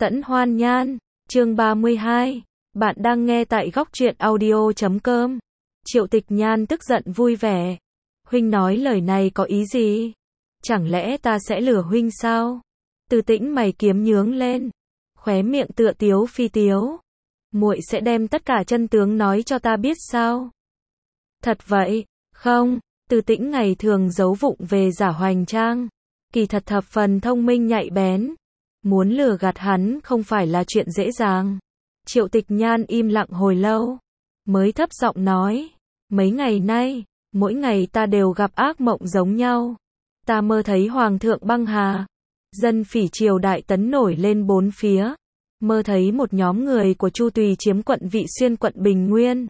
Tẫn Hoan Nhan, chương 32. Bạn đang nghe tại góc truyện audio.com. Triệu Tịch Nhan tức giận vui vẻ. Huynh nói lời này có ý gì? Chẳng lẽ ta sẽ lừa huynh sao? Từ Tĩnh mày kiếm nhướng lên, khóe miệng tựa tiếu phi tiếu. Muội sẽ đem tất cả chân tướng nói cho ta biết sao? Thật vậy? Không, Từ Tĩnh ngày thường giấu vụng về giả hoành trang, kỳ thật thập phần thông minh nhạy bén. Muốn lừa gạt hắn không phải là chuyện dễ dàng. Triệu Tịch Nhan im lặng hồi lâu, mới thấp giọng nói, mấy ngày nay, mỗi ngày ta đều gặp ác mộng giống nhau. Ta mơ thấy Hoàng thượng băng hà, dân phỉ triều đại tấn nổi lên bốn phía. Mơ thấy một nhóm người của Chu Tùy chiếm quận Vị Xuyên quận Bình Nguyên,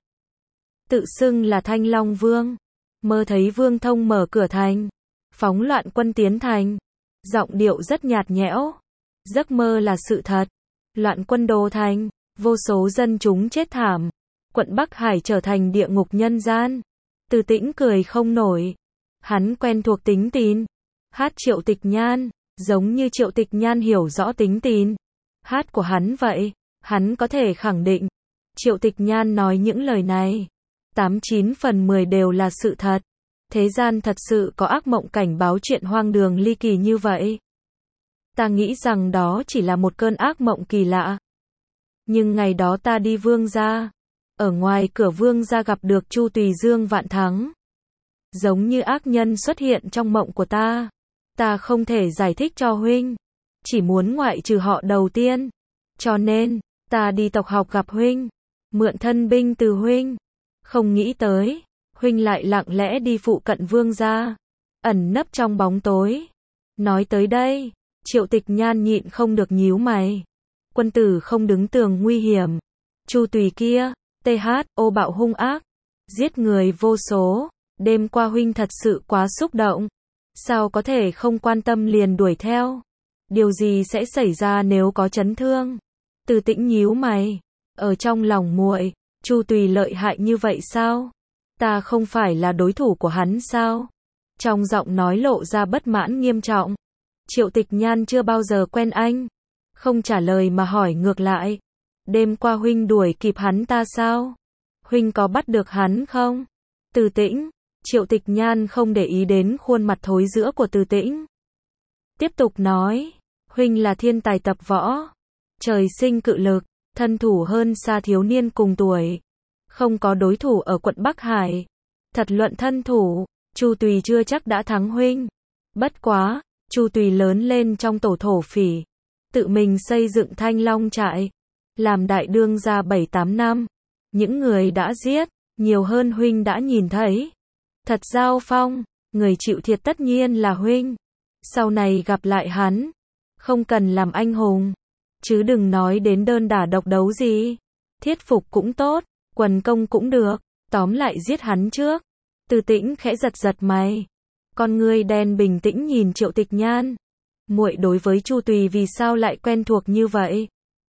tự xưng là Thanh Long Vương. Mơ thấy Vương Thông mở cửa thành, phóng loạn quân tiến thành. Giọng điệu rất nhạt nhẽo. Giấc mơ là sự thật. Loạn quân đô thành, vô số dân chúng chết thảm. Quận Bắc Hải trở thành địa ngục nhân gian. Từ Tĩnh cười không nổi. Hắn quen thuộc tính tín. Hát Triệu Tịch Nhan, giống như Triệu Tịch Nhan hiểu rõ tính tín hát của hắn vậy. Hắn có thể khẳng định, Triệu Tịch Nhan nói những lời này, 89 phần 10 đều là sự thật. Thế gian thật sự có ác mộng cảnh báo chuyện hoang đường ly kỳ như vậy. Ta nghĩ rằng đó chỉ là một cơn ác mộng kỳ lạ. Nhưng ngày đó ta đi Vương gia, ở ngoài cửa Vương gia gặp được Chu Tùy Dương Vạn Thắng. Giống như ác nhân xuất hiện trong mộng của ta. Ta không thể giải thích cho huynh, chỉ muốn ngoại trừ họ đầu tiên. Cho nên, ta đi tộc học gặp huynh, mượn thân binh từ huynh. Không nghĩ tới, huynh lại lặng lẽ đi phụ cận Vương gia, ẩn nấp trong bóng tối. Nói tới đây, Triệu Tịch Nhan nhịn không được nhíu mày. Quân tử không đứng tường nguy hiểm. Chu Tùy kia, ô bạo hung ác, giết người vô số. Đêm qua huynh thật sự quá xúc động. Sao có thể không quan tâm liền đuổi theo? Điều gì sẽ xảy ra nếu có chấn thương? Từ Tĩnh nhíu mày. Ở trong lòng muội, Chu Tùy lợi hại như vậy sao? Ta không phải là đối thủ của hắn sao? Trong giọng nói lộ ra bất mãn nghiêm trọng. Triệu Tịch Nhan chưa bao giờ quen anh. Không trả lời mà hỏi ngược lại. Đêm qua huynh đuổi kịp hắn ta sao? Huynh có bắt được hắn không? Từ Tĩnh. Triệu Tịch Nhan không để ý đến khuôn mặt thối rữa của Từ Tĩnh. Tiếp tục nói. Huynh là thiên tài tập võ. Trời sinh cự lực. Thân thủ hơn xa thiếu niên cùng tuổi. Không có đối thủ ở quận Bắc Hải. Thật luận thân thủ, Chu Tùy chưa chắc đã thắng huynh. Bất quá, Chu Tùy lớn lên trong tổ thổ phỉ, tự mình xây dựng Thanh Long trại, làm đại đương gia 7-8 năm. Những người đã giết, nhiều hơn huynh đã nhìn thấy. Thật giao phong, người chịu thiệt tất nhiên là huynh. Sau này gặp lại hắn, không cần làm anh hùng, chứ đừng nói đến đơn đả độc đấu gì. Thiết phục cũng tốt, quần công cũng được, tóm lại giết hắn trước. Từ Tĩnh khẽ giật giật mày. Con ngươi đen bình tĩnh nhìn Triệu Tịch Nhan. Muội đối với Chu Tùy vì sao lại quen thuộc như vậy?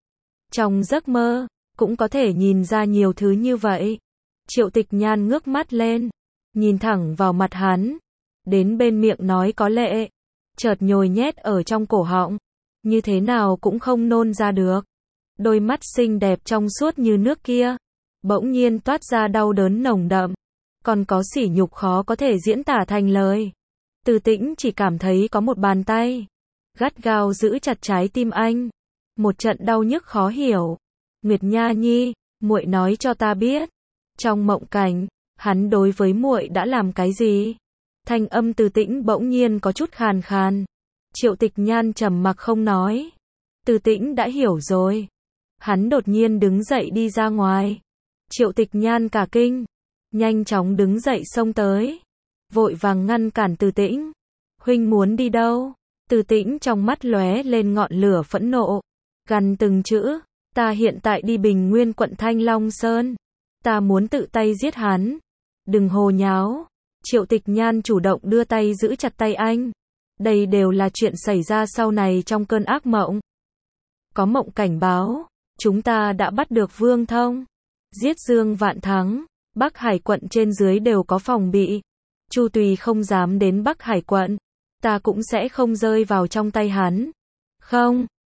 Trong giấc mơ, cũng có thể nhìn ra nhiều thứ như vậy. Triệu Tịch Nhan ngước mắt lên, nhìn thẳng vào mặt hắn. Đến bên miệng nói có lệ, chợt nhồi nhét ở trong cổ họng. Như thế nào cũng không nôn ra được. Đôi mắt xinh đẹp trong suốt như nước kia, bỗng nhiên toát ra đau đớn nồng đậm. Còn có sỉ nhục khó có thể diễn tả thành lời. Từ Tĩnh chỉ cảm thấy có một bàn tay gắt gao giữ chặt trái tim anh. Một trận đau nhức khó hiểu. Nguyệt Nha Nhi, muội nói cho ta biết, trong mộng cảnh, hắn đối với muội đã làm cái gì? Thanh âm Từ Tĩnh bỗng nhiên có chút khàn khàn. Triệu Tịch Nhan trầm mặc không nói. Từ Tĩnh đã hiểu rồi. Hắn đột nhiên đứng dậy đi ra ngoài. Triệu Tịch Nhan cả kinh, nhanh chóng đứng dậy xông tới, vội vàng ngăn cản Từ Tĩnh. Huynh muốn đi đâu? Từ Tĩnh trong mắt lóe lên ngọn lửa phẫn nộ, gằn từng chữ. Ta hiện tại đi Bình Nguyên quận Thanh Long Sơn. Ta muốn tự tay giết hắn. Đừng hồ nháo. Triệu Tịch Nhan chủ động đưa tay giữ chặt tay anh. Đây đều là chuyện xảy ra sau này trong cơn ác mộng. Có mộng cảnh báo, chúng ta đã bắt được Vương Thông, giết Dương Vạn Thắng. Bắc Hải quận trên dưới đều có phòng bị. Chu Tùy không dám đến Bắc Hải quận, ta cũng sẽ không rơi vào trong tay hắn. Không,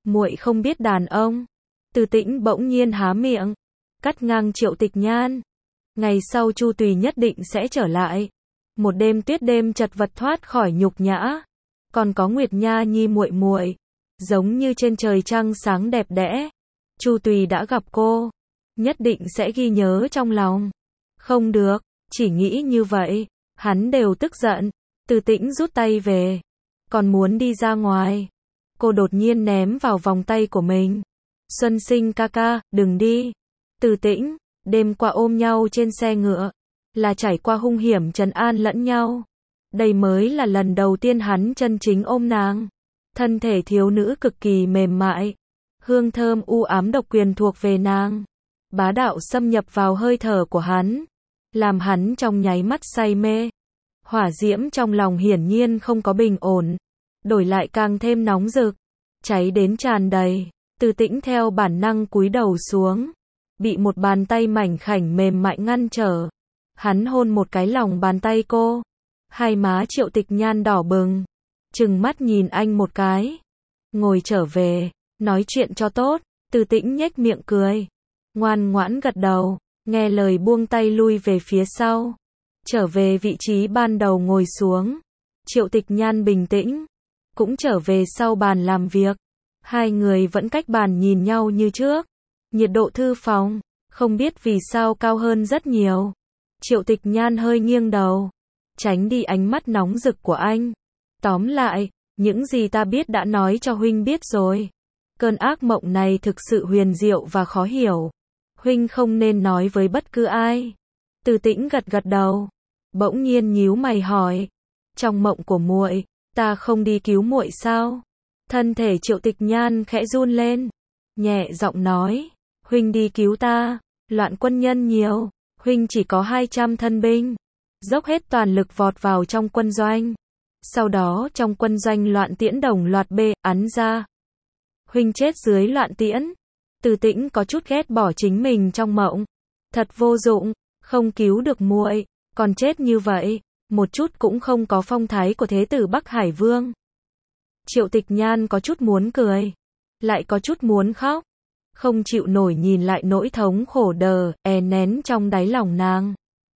muội không biết đàn ông. Từ Tĩnh bỗng nhiên há miệng, cắt ngang Triệu Tịch Nhan. Ngày sau Chu Tùy nhất định sẽ trở lại. Một đêm tuyết đêm chật vật thoát khỏi nhục nhã. Còn có Nguyệt Nha Nhi muội muội, giống như trên trời trăng sáng đẹp đẽ. Chu Tùy đã gặp cô, nhất định sẽ ghi nhớ trong lòng. Không được, chỉ nghĩ như vậy, hắn đều tức giận. Từ Tĩnh rút tay về, còn muốn đi ra ngoài. Cô đột nhiên ném vào vòng tay của mình. Xuân Sinh ca ca, đừng đi. Từ Tĩnh, đêm qua ôm nhau trên xe ngựa, là trải qua hung hiểm trấn an lẫn nhau. Đây mới là lần đầu tiên hắn chân chính ôm nàng. Thân thể thiếu nữ cực kỳ mềm mại. Hương thơm u ám độc quyền thuộc về nàng. Bá đạo xâm nhập vào hơi thở của hắn. Làm hắn trong nháy mắt say mê. Hỏa diễm trong lòng hiển nhiên không có bình ổn. Đổi lại càng thêm nóng rực. Cháy đến tràn đầy. Từ Tĩnh theo bản năng cúi đầu xuống. Bị một bàn tay mảnh khảnh mềm mại ngăn trở. Hắn hôn một cái lòng bàn tay cô. Hai má Triệu Tịch Nhan đỏ bừng. Trừng mắt nhìn anh một cái. Ngồi trở về, nói chuyện cho tốt. Từ Tĩnh nhếch miệng cười. Ngoan ngoãn gật đầu, nghe lời buông tay lui về phía sau. Trở về vị trí ban đầu ngồi xuống. Triệu Tịch Nhan bình tĩnh. Cũng trở về sau bàn làm việc. Hai người vẫn cách bàn nhìn nhau như trước. Nhiệt độ thư phòng, không biết vì sao cao hơn rất nhiều. Triệu Tịch Nhan hơi nghiêng đầu. Tránh đi ánh mắt nóng rực của anh. Tóm lại, những gì ta biết đã nói cho huynh biết rồi. Cơn ác mộng này thực sự huyền diệu và khó hiểu. Huynh không nên nói với bất cứ ai. Từ Tĩnh gật gật đầu. Bỗng nhiên nhíu mày hỏi. Trong mộng của muội, ta không đi cứu muội sao? Thân thể Triệu Tịch Nhan khẽ run lên. Nhẹ giọng nói. Huynh đi cứu ta. Loạn quân nhân nhiều. Huynh chỉ có 200 thân binh. Dốc hết toàn lực vọt vào trong quân doanh. Sau đó trong quân doanh loạn tiễn đồng loạt bê ắn ra. Huynh chết dưới loạn tiễn. Từ Tĩnh có chút ghét bỏ chính mình trong mộng. Thật vô dụng, không cứu được muội, còn chết như vậy, một chút cũng không có phong thái của thế tử Bắc Hải Vương. Triệu Tịch Nhan có chút muốn cười, lại có chút muốn khóc. Không chịu nổi nhìn lại nỗi thống khổ đờ, nén trong đáy lòng nàng.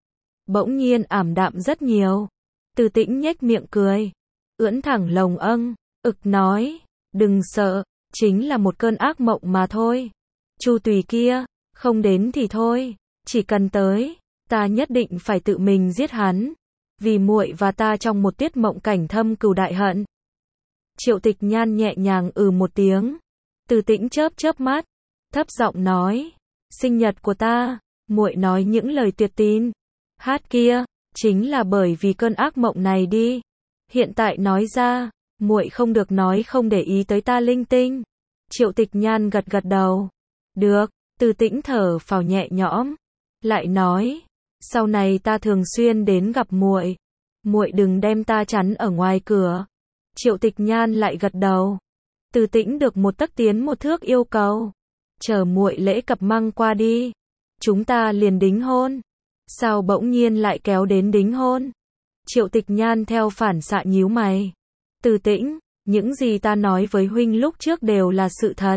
Bỗng nhiên ảm đạm rất nhiều. Từ Tĩnh nhếch miệng cười, ưỡn thẳng lồng nói, đừng sợ, chính là một cơn ác mộng mà thôi. Chu Tùy kia, không đến thì thôi, chỉ cần tới, ta nhất định phải tự mình giết hắn, vì muội và ta trong một tiết mộng cảnh thâm cừu đại hận. Triệu Tịch Nhan nhẹ nhàng một tiếng. Từ Tĩnh chớp chớp mắt, thấp giọng nói, sinh nhật của ta, muội nói những lời tuyệt tin. Hát kia, chính là bởi vì cơn ác mộng này đi. Hiện tại nói ra, muội không được nói không để ý tới ta linh tinh. Triệu Tịch Nhan gật gật đầu. Được, Từ Tĩnh thở phào nhẹ nhõm. Lại nói, sau này ta thường xuyên đến gặp muội. Muội đừng đem ta chắn ở ngoài cửa. Triệu Tịch Nhan lại gật đầu. Từ Tĩnh được một tấc tiến một thước yêu cầu. Chờ muội lễ cập măng qua đi, chúng ta liền đính hôn. Sao bỗng nhiên lại kéo đến đính hôn? Triệu Tịch Nhan theo phản xạ nhíu mày. Từ Tĩnh, những gì ta nói với huynh lúc trước đều là sự thật.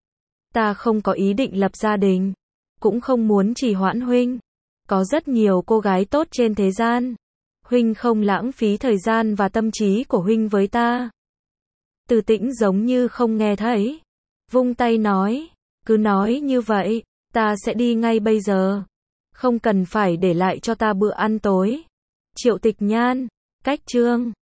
Ta không có ý định lập gia đình, cũng không muốn trì hoãn huynh. Có rất nhiều cô gái tốt trên thế gian. Huynh không lãng phí thời gian và tâm trí của huynh với ta. Từ Tĩnh giống như không nghe thấy. Vung tay nói, cứ nói như vậy, ta sẽ đi ngay bây giờ. Không cần phải để lại cho ta bữa ăn tối. Triệu Tịch Nhan, cách chương